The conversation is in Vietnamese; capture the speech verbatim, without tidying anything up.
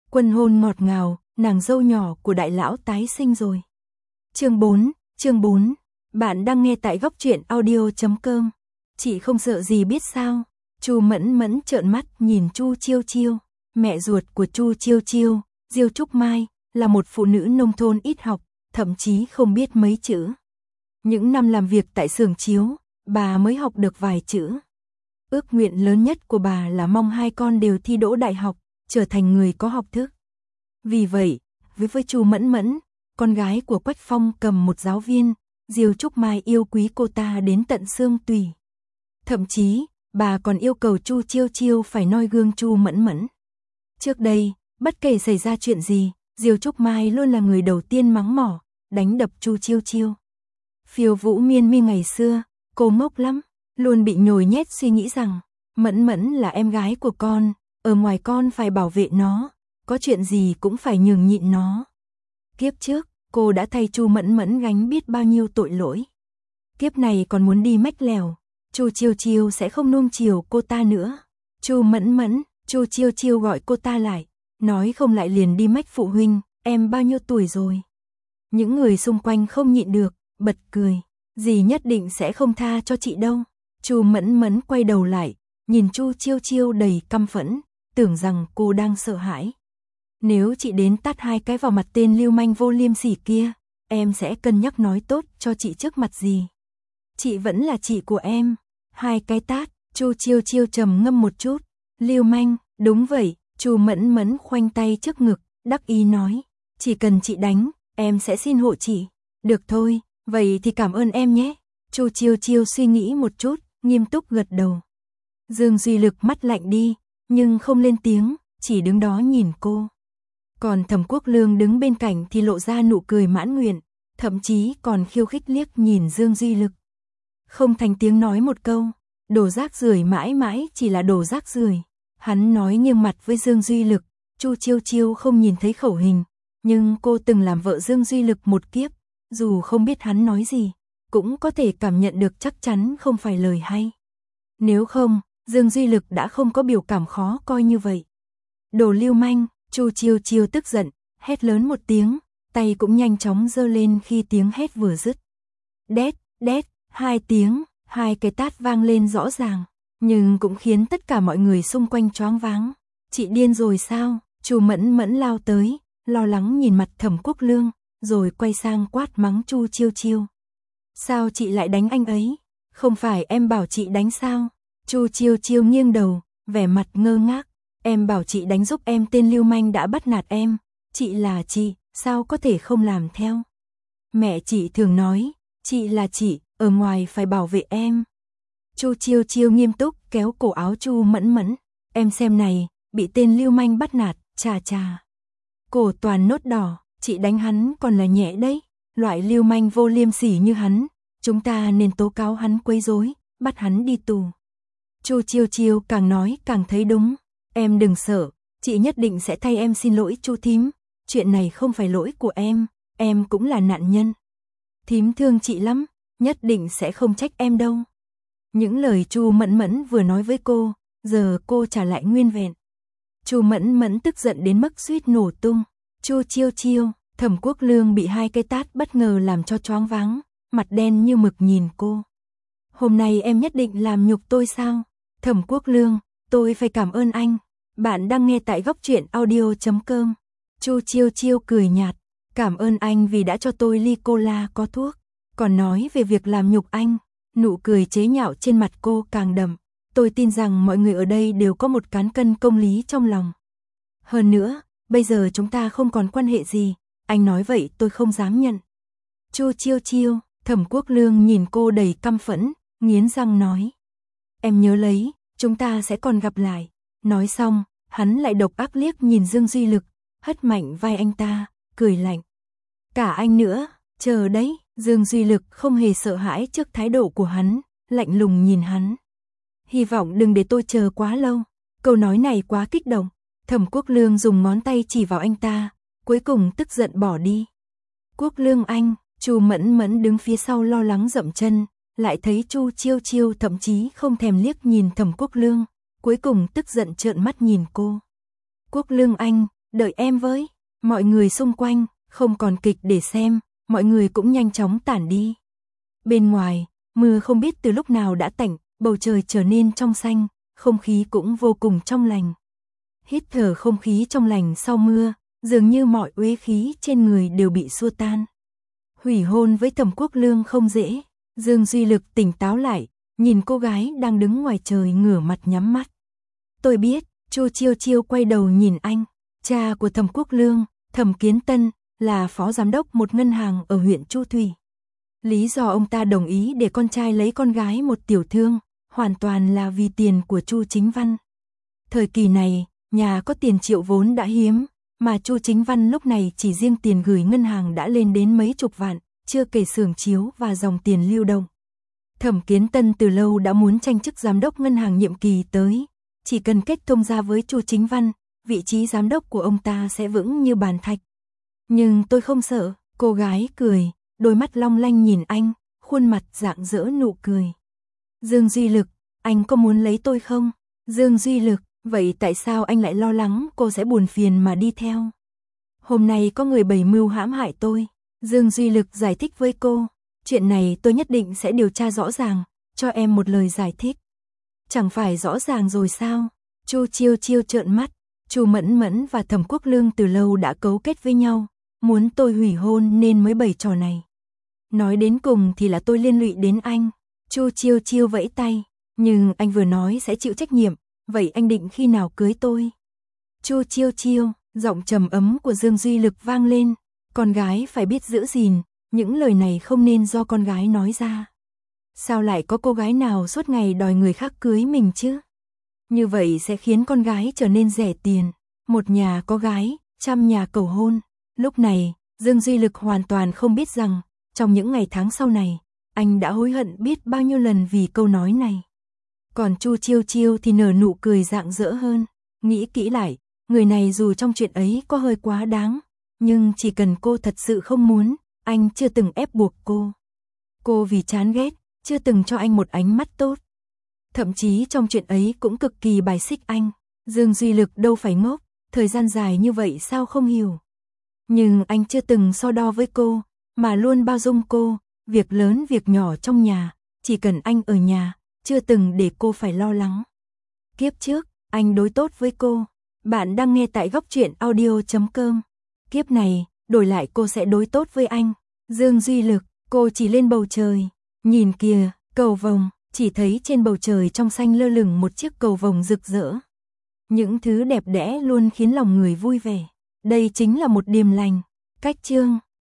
Quân hôn ngọt ngào, nàng dâu nhỏ của đại lão tái sinh rồi. Chương bốn, chương bốn. Bạn đang nghe tại góc truyện audio chấm com. Chị không sợ gì biết sao? Chu Mẫn Mẫn trợn mắt nhìn Chu Chiêu Chiêu, mẹ ruột của Chu Chiêu Chiêu, Diêu Trúc Mai, là một phụ nữ nông thôn ít học, thậm chí không biết mấy chữ. Những năm làm việc tại xưởng chiếu, bà mới học được vài chữ. Ước nguyện lớn nhất của bà là mong hai con đều thi đỗ đại học, trở thành người có học thức. Vì vậy, với với Chu Mẫn Mẫn, con gái của Quách Phong cầm một giáo viên, Diêu Trúc Mai yêu quý cô ta đến tận xương tủy. Thậm chí, bà còn yêu cầu Chu Chiêu Chiêu phải noi gương Chu Mẫn Mẫn. Trước đây, bất kể xảy ra chuyện gì, Diêu Trúc Mai luôn là người đầu tiên mắng mỏ, đánh đập Chu Chiêu Chiêu. Phiêu Vũ Miên Mi ngày xưa, cô ngốc lắm, luôn bị nhồi nhét suy nghĩ rằng Mẫn Mẫn là em gái của con, ở ngoài con phải bảo vệ nó, có chuyện gì cũng phải nhường nhịn nó. Kiếp trước, cô đã thay Chu Mẫn Mẫn gánh biết bao nhiêu tội lỗi. Kiếp này còn muốn đi mách lèo, Chu Chiêu Chiêu sẽ không nuông chiều cô ta nữa. Chu Mẫn Mẫn, Chu Chiêu Chiêu gọi cô ta lại, nói không lại liền đi mách phụ huynh, em bao nhiêu tuổi rồi. Những người xung quanh không nhịn được, bật cười, dì nhất định sẽ không tha cho chị đâu. Chu Mẫn Mẫn quay đầu lại, nhìn Chu Chiêu Chiêu đầy căm phẫn, tưởng rằng cô đang sợ hãi. Nếu chị đến tát hai cái vào mặt tên lưu manh vô liêm sỉ kia, em sẽ cân nhắc nói tốt cho chị trước mặt dì. Chị vẫn là chị của em. Hai cái tát, Chu Chiêu Chiêu trầm ngâm một chút. Lưu manh, đúng vậy. Chu Mẫn Mẫn khoanh tay trước ngực, đắc ý nói, chỉ cần chị đánh, em sẽ xin hộ chị. Được thôi, vậy thì cảm ơn em nhé. Chu Chiêu Chiêu suy nghĩ một chút, nghiêm túc gật đầu. Dương Duy Lực mắt lạnh đi, nhưng không lên tiếng, chỉ đứng đó nhìn cô. Còn Thẩm Quốc Lương đứng bên cạnh thì lộ ra nụ cười mãn nguyện, thậm chí còn khiêu khích liếc nhìn Dương Duy Lực. Không thành tiếng nói một câu, đồ rác rưởi mãi mãi chỉ là đồ rác rưởi. Hắn nói nghiêng mặt với Dương Duy Lực, Chu Chiêu Chiêu không nhìn thấy khẩu hình, nhưng cô từng làm vợ Dương Duy Lực một kiếp, dù không biết hắn nói gì, cũng có thể cảm nhận được chắc chắn không phải lời hay. Nếu không, Dương Duy Lực đã không có biểu cảm khó coi như vậy. Đồ lưu manh, Chu Chiêu Chiêu tức giận, hét lớn một tiếng, tay cũng nhanh chóng giơ lên khi tiếng hét vừa dứt. Đét, đét, hai tiếng, hai cái tát vang lên rõ ràng, nhưng cũng khiến tất cả mọi người xung quanh choáng váng. Chị điên rồi sao? Chu Mẫn Mẫn lao tới, lo lắng nhìn mặt Thẩm Quốc Lương, rồi quay sang quát mắng Chu Chiêu Chiêu. Sao chị lại đánh anh ấy? Không phải em bảo chị đánh sao? Chu Chiêu Chiêu nghiêng đầu, vẻ mặt ngơ ngác. Em bảo chị đánh giúp em tên lưu manh đã bắt nạt em. Chị là chị, sao có thể không làm theo? Mẹ chị thường nói, chị là chị, ở ngoài phải bảo vệ em. Chu Chiêu Chiêu nghiêm túc kéo cổ áo Chu Mẫn Mẫn. Em xem này, bị tên lưu manh bắt nạt, chà chà. Cổ toàn nốt đỏ, chị đánh hắn còn là nhẹ đấy. Loại lưu manh vô liêm sỉ như hắn, chúng ta nên tố cáo hắn quấy rối, bắt hắn đi tù. Chu Chiêu Chiêu càng nói càng thấy đúng. Em đừng sợ, chị nhất định sẽ thay em xin lỗi Chu thím. Chuyện này không phải lỗi của em, em cũng là nạn nhân. Thím thương chị lắm, nhất định sẽ không trách em đâu. Những lời Chu Mẫn Mẫn vừa nói với cô, giờ cô trả lại nguyên vẹn. Chu Mẫn Mẫn tức giận đến mức suýt nổ tung. Chu Chiêu Chiêu, Thẩm Quốc Lương bị hai cái tát bất ngờ làm cho choáng váng, mặt đen như mực nhìn cô. Hôm nay em nhất định làm nhục tôi sao? Thẩm Quốc Lương, tôi phải cảm ơn anh. Bạn đang nghe tại góc truyện audio chấm com. Chu Chiêu Chiêu cười nhạt, cảm ơn anh vì đã cho tôi ly cola có thuốc. Còn nói về việc làm nhục anh, nụ cười chế nhạo trên mặt cô càng đậm. Tôi tin rằng mọi người ở đây đều có một cán cân công lý trong lòng. Hơn nữa, bây giờ chúng ta không còn quan hệ gì, anh nói vậy tôi không dám nhận. Chu Chiêu Chiêu, Thẩm Quốc Lương nhìn cô đầy căm phẫn, nghiến răng nói. Em nhớ lấy, chúng ta sẽ còn gặp lại. Nói xong, hắn lại độc ác liếc nhìn Dương Duy Lực, hất mạnh vai anh ta, cười lạnh. Cả anh nữa, chờ đấy. Dương Duy Lực không hề sợ hãi trước thái độ của hắn, lạnh lùng nhìn hắn. Hy vọng đừng để tôi chờ quá lâu. Câu nói này quá kích động. Thẩm Quốc Lương dùng ngón tay chỉ vào anh ta, cuối cùng tức giận bỏ đi. Quốc Lương anh, Chu Mẫn Mẫn đứng phía sau lo lắng dậm chân, lại thấy Chu Chiêu Chiêu thậm chí không thèm liếc nhìn Thẩm Quốc Lương, cuối cùng tức giận trợn mắt nhìn cô. Quốc Lương anh, đợi em với. Mọi người xung quanh, không còn kịch để xem, mọi người cũng nhanh chóng tản đi. Bên ngoài, mưa không biết từ lúc nào đã tạnh, bầu trời trở nên trong xanh, không khí cũng vô cùng trong lành. Hít thở không khí trong lành sau mưa, dường như mọi uế khí trên người đều bị xua tan. Hủy hôn với Thẩm Quốc Lương không dễ, Dương Duy Lực tỉnh táo lại, nhìn cô gái đang đứng ngoài trời ngửa mặt nhắm mắt. Tôi biết, Chu Chiêu Chiêu quay đầu nhìn anh, cha của Thẩm Quốc Lương, Thẩm Kiến Tân, là phó giám đốc một ngân hàng ở huyện Chu Thủy. Lý do ông ta đồng ý để con trai lấy con gái một tiểu thương, hoàn toàn là vì tiền của Chu Chính Văn. Thời kỳ này, nhà có tiền triệu vốn đã hiếm, mà Chu Chính Văn lúc này chỉ riêng tiền gửi ngân hàng đã lên đến mấy chục vạn, chưa kể xưởng chiếu và dòng tiền lưu động. Thẩm Kiến Tân từ lâu đã muốn tranh chức giám đốc ngân hàng nhiệm kỳ tới, chỉ cần kết thông ra với Chu Chính Văn, vị trí giám đốc của ông ta sẽ vững như bàn thạch. Nhưng tôi không sợ, cô gái cười, đôi mắt long lanh nhìn anh, khuôn mặt rạng rỡ nụ cười. Dương Duy Lực, anh có muốn lấy tôi không? Dương Duy Lực, vậy tại sao anh lại lo lắng cô sẽ buồn phiền mà đi theo? Hôm nay có người bày mưu hãm hại tôi. Dương Duy Lực giải thích với cô, chuyện này tôi nhất định sẽ điều tra rõ ràng, cho em một lời giải thích. Chẳng phải rõ ràng rồi sao? Chu Chiêu Chiêu trợn mắt, Chu Mẫn Mẫn và Thẩm Quốc Lương từ lâu đã cấu kết với nhau, muốn tôi hủy hôn nên mới bày trò này. Nói đến cùng thì là tôi liên lụy đến anh. Chu Chiêu Chiêu vẫy tay, nhưng anh vừa nói sẽ chịu trách nhiệm, vậy anh định khi nào cưới tôi? Chu Chiêu Chiêu, giọng trầm ấm của Dương Duy Lực vang lên, con gái phải biết giữ gìn, những lời này không nên do con gái nói ra. Sao lại có cô gái nào suốt ngày đòi người khác cưới mình chứ? Như vậy sẽ khiến con gái trở nên rẻ tiền, một nhà có gái, trăm nhà cầu hôn. Lúc này, Dương Duy Lực hoàn toàn không biết rằng, trong những ngày tháng sau này, anh đã hối hận biết bao nhiêu lần vì câu nói này. Còn Chu Chiêu Chiêu thì nở nụ cười rạng rỡ hơn, nghĩ kỹ lại, người này dù trong chuyện ấy có hơi quá đáng, nhưng chỉ cần cô thật sự không muốn, anh chưa từng ép buộc cô. Cô vì chán ghét, chưa từng cho anh một ánh mắt tốt. Thậm chí trong chuyện ấy cũng cực kỳ bài xích anh. Dương Duy Lực đâu phải ngốc, thời gian dài như vậy sao không hiểu. Nhưng anh chưa từng so đo với cô, mà luôn bao dung cô, việc lớn việc nhỏ trong nhà, chỉ cần anh ở nhà, chưa từng để cô phải lo lắng. Kiếp trước, anh đối tốt với cô. Bạn đang nghe tại góc truyện audio chấm com. Kiếp này, đổi lại cô sẽ đối tốt với anh. Dương Duy Lực, cô chỉ lên bầu trời. Nhìn kìa, cầu vồng, chỉ thấy trên bầu trời trong xanh lơ lửng một chiếc cầu vồng rực rỡ. Những thứ đẹp đẽ luôn khiến lòng người vui vẻ. Đây chính là một điềm lành. Cách chương